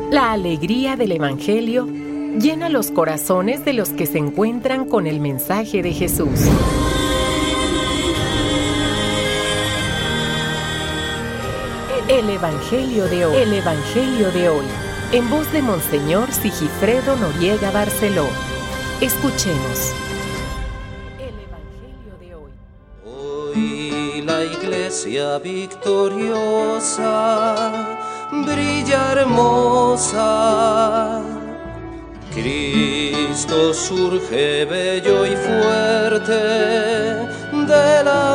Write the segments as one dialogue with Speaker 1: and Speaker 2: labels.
Speaker 1: La alegría del Evangelio llena los corazones de los que se encuentran con el mensaje de Jesús. El Evangelio de hoy. El Evangelio de hoy. En voz de Monseñor Sigifredo Noriega Barceló. Escuchemos. El Evangelio de hoy.
Speaker 2: Hoy la Iglesia victoriosa brilla hermosa. Cristo surge bello y fuerte de la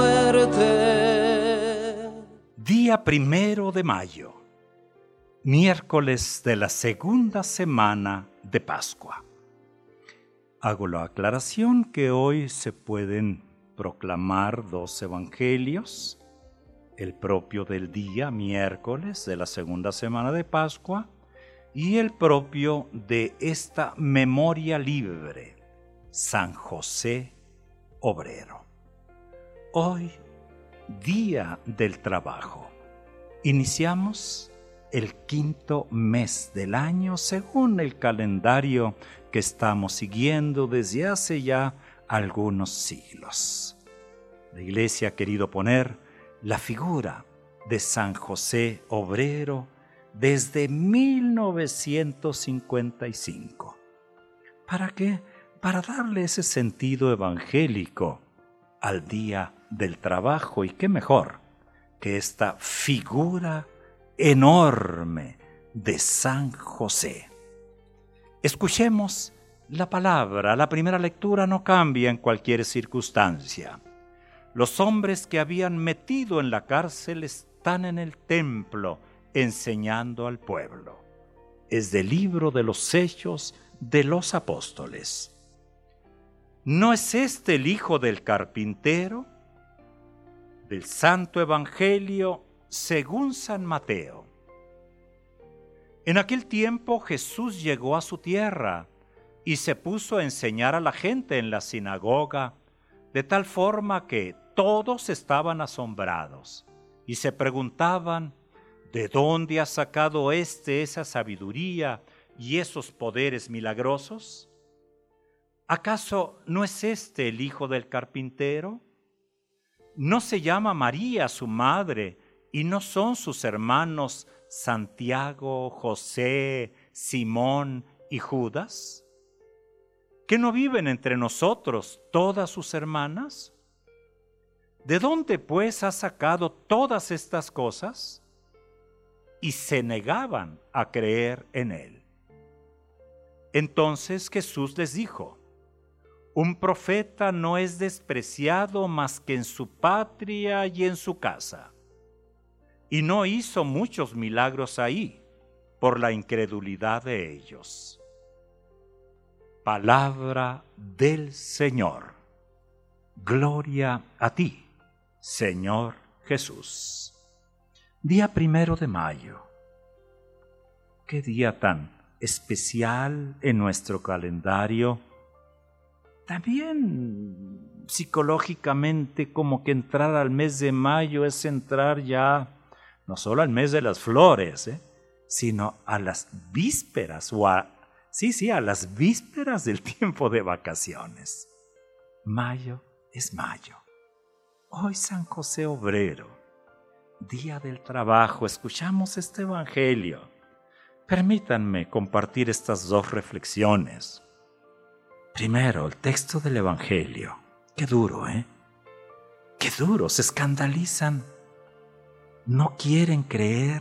Speaker 2: muerte.
Speaker 3: Día 1 de mayo, miércoles de la segunda semana de Pascua. Hago la aclaración que hoy se pueden proclamar 2 evangelios, el propio del día miércoles de la segunda semana de Pascua y el propio de esta memoria libre, San José Obrero. Hoy, Día del Trabajo. Iniciamos el 5º mes del año según el calendario que estamos siguiendo desde hace ya algunos siglos. La Iglesia ha querido poner la figura de San José Obrero desde 1955. ¿Para qué? Para darle ese sentido evangélico al Día del Trabajo, y qué mejor que esta figura enorme de San José. Escuchemos la palabra. La primera lectura no cambia en cualquier circunstancia. Los hombres que habían metido en la cárcel están en el templo enseñando al pueblo. Es del libro de los Hechos de los Apóstoles. ¿No es este el hijo del carpintero? Del Santo Evangelio según San Mateo. En aquel tiempo Jesús llegó a su tierra y se puso a enseñar a la gente en la sinagoga, de tal forma que todos estaban asombrados y se preguntaban: ¿de dónde ha sacado esa sabiduría y esos poderes milagrosos? ¿Acaso no es este el hijo del carpintero? ¿No se llama María su madre y no son sus hermanos Santiago, José, Simón y Judas? ¿Que no viven entre nosotros todas sus hermanas? ¿De dónde pues ha sacado todas estas cosas? Y se negaban a creer en él. Entonces Jesús les dijo: un profeta no es despreciado más que en su patria y en su casa. Y no hizo muchos milagros ahí, por la incredulidad de ellos. Palabra del Señor. Gloria a ti, Señor Jesús. Día 1 de mayo. Qué día tan especial en nuestro calendario. También psicológicamente, como que entrar al mes de mayo es entrar ya no solo al mes de las flores, sino a las vísperas a las vísperas del tiempo de vacaciones. Mayo es mayo. Hoy San José Obrero, Día del Trabajo. Escuchamos este evangelio. Permítanme compartir estas 2 reflexiones. Primero, el texto del evangelio. Qué duro, Qué duro, se escandalizan. No quieren creer.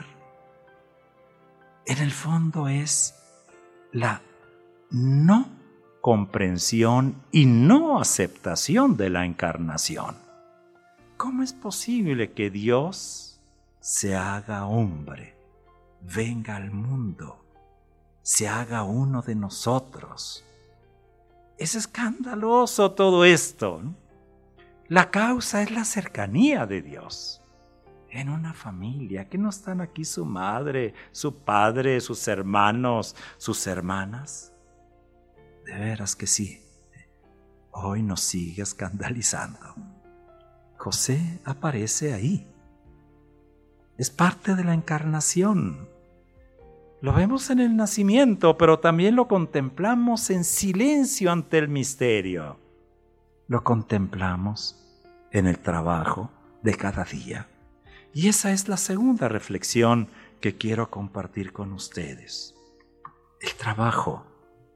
Speaker 3: En el fondo es la no comprensión y no aceptación de la encarnación. ¿Cómo es posible que Dios se haga hombre, venga al mundo, se haga uno de nosotros? Es escandaloso todo esto, ¿no? La causa es la cercanía de Dios. En una familia, que no están aquí su madre, su padre, sus hermanos, sus hermanas. De veras que sí, hoy nos sigue escandalizando. José aparece ahí. Es parte de la encarnación. Lo vemos en el nacimiento, pero también lo contemplamos en silencio ante el misterio. Lo contemplamos en el trabajo de cada día. Y esa es la segunda reflexión que quiero compartir con ustedes. El trabajo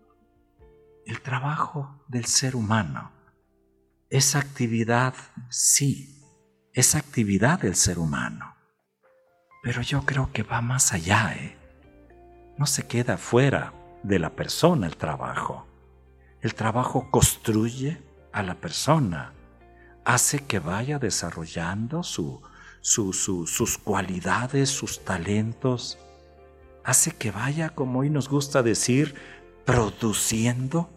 Speaker 3: del ser humano. Esa actividad, sí, es actividad del ser humano. Pero yo creo que va más allá, No se queda fuera de la persona el trabajo. El trabajo construye a la persona, hace que vaya desarrollando sus cualidades, sus talentos, hace que vaya, como hoy nos gusta decir, produciendo,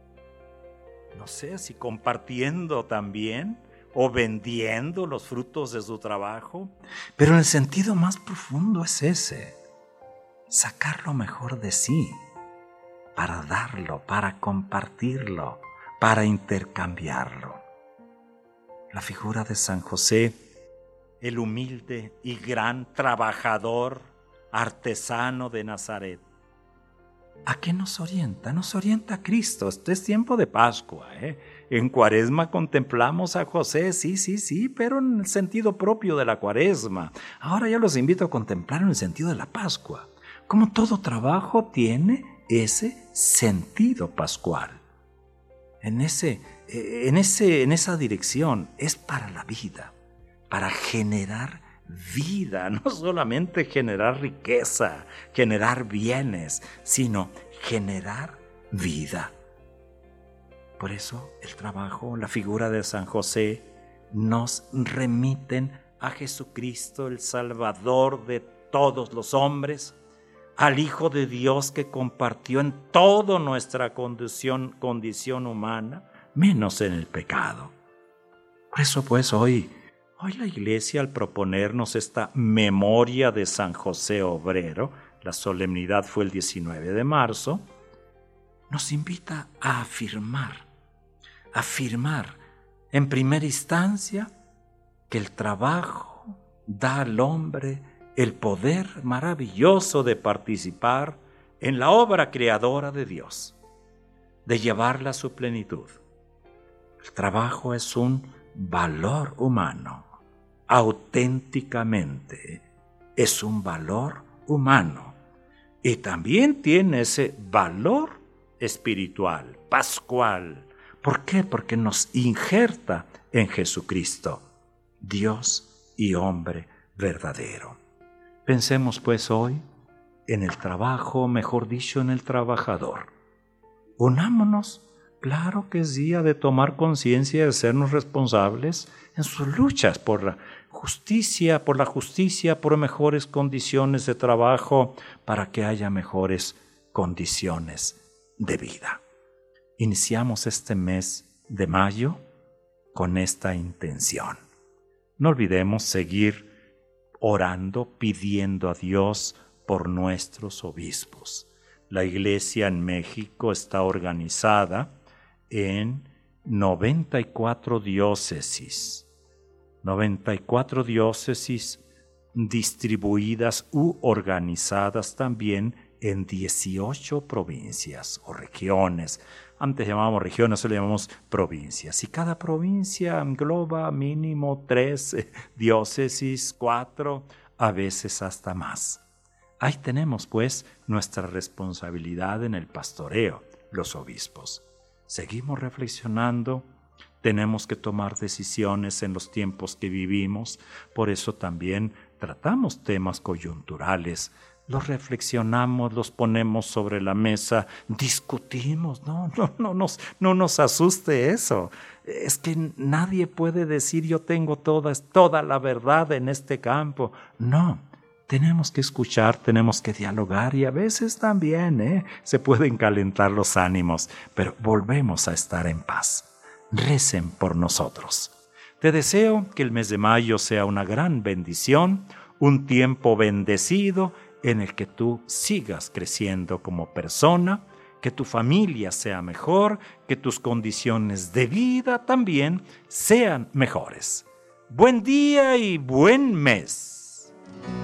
Speaker 3: no sé si compartiendo también o vendiendo los frutos de su trabajo, pero en el sentido más profundo es ese: sacar lo mejor de sí para darlo, para compartirlo, para intercambiarlo. La figura de San José, el humilde y gran trabajador, artesano de Nazaret. ¿A qué nos orienta? Nos orienta a Cristo. Este es tiempo de Pascua, En Cuaresma contemplamos a José, sí, pero en el sentido propio de la Cuaresma. Ahora yo los invito a contemplar en el sentido de la Pascua. Como todo trabajo tiene ese sentido pascual. En esa dirección es para la vida, para generar vida, no solamente generar riqueza, generar bienes, sino generar vida. Por eso el trabajo, la figura de San José, nos remiten a Jesucristo, el Salvador de todos los hombres, al Hijo de Dios que compartió en toda nuestra condición humana, menos en el pecado. Por eso pues hoy la Iglesia, al proponernos esta memoria de San José Obrero, la solemnidad fue el 19 de marzo, nos invita a afirmar en primera instancia que el trabajo da al hombre el poder maravilloso de participar en la obra creadora de Dios, de llevarla a su plenitud. El trabajo es un valor humano, auténticamente es un valor humano, y también tiene ese valor espiritual, pascual. ¿Por qué? Porque nos injerta en Jesucristo, Dios y hombre verdadero. Pensemos pues hoy en el trabajo, mejor dicho, en el trabajador. Unámonos, claro que es día de tomar conciencia y de sernos responsables en sus luchas por la justicia, por mejores condiciones de trabajo, para que haya mejores condiciones de vida. Iniciamos este mes de mayo con esta intención. No olvidemos seguir orando, pidiendo a Dios por nuestros obispos. La Iglesia en México está organizada en 94 diócesis. 94 diócesis distribuidas u organizadas también en 18 provincias o regiones. Antes llamábamos regiones, ahora llamamos provincias. Y cada provincia engloba mínimo 3 diócesis, 4, a veces hasta más. Ahí tenemos pues nuestra responsabilidad en el pastoreo, los obispos. Seguimos reflexionando, tenemos que tomar decisiones en los tiempos que vivimos, por eso también tratamos temas coyunturales, los reflexionamos, los ponemos sobre la mesa, discutimos. No nos asuste eso. Es que nadie puede decir yo tengo toda la verdad en este campo. No, tenemos que escuchar, tenemos que dialogar y a veces también se pueden calentar los ánimos, pero volvemos a estar en paz. Recen por nosotros. Te deseo que el mes de mayo sea una gran bendición, un tiempo bendecido en el que tú sigas creciendo como persona, que tu familia sea mejor, que tus condiciones de vida también sean mejores. Buen día y buen mes.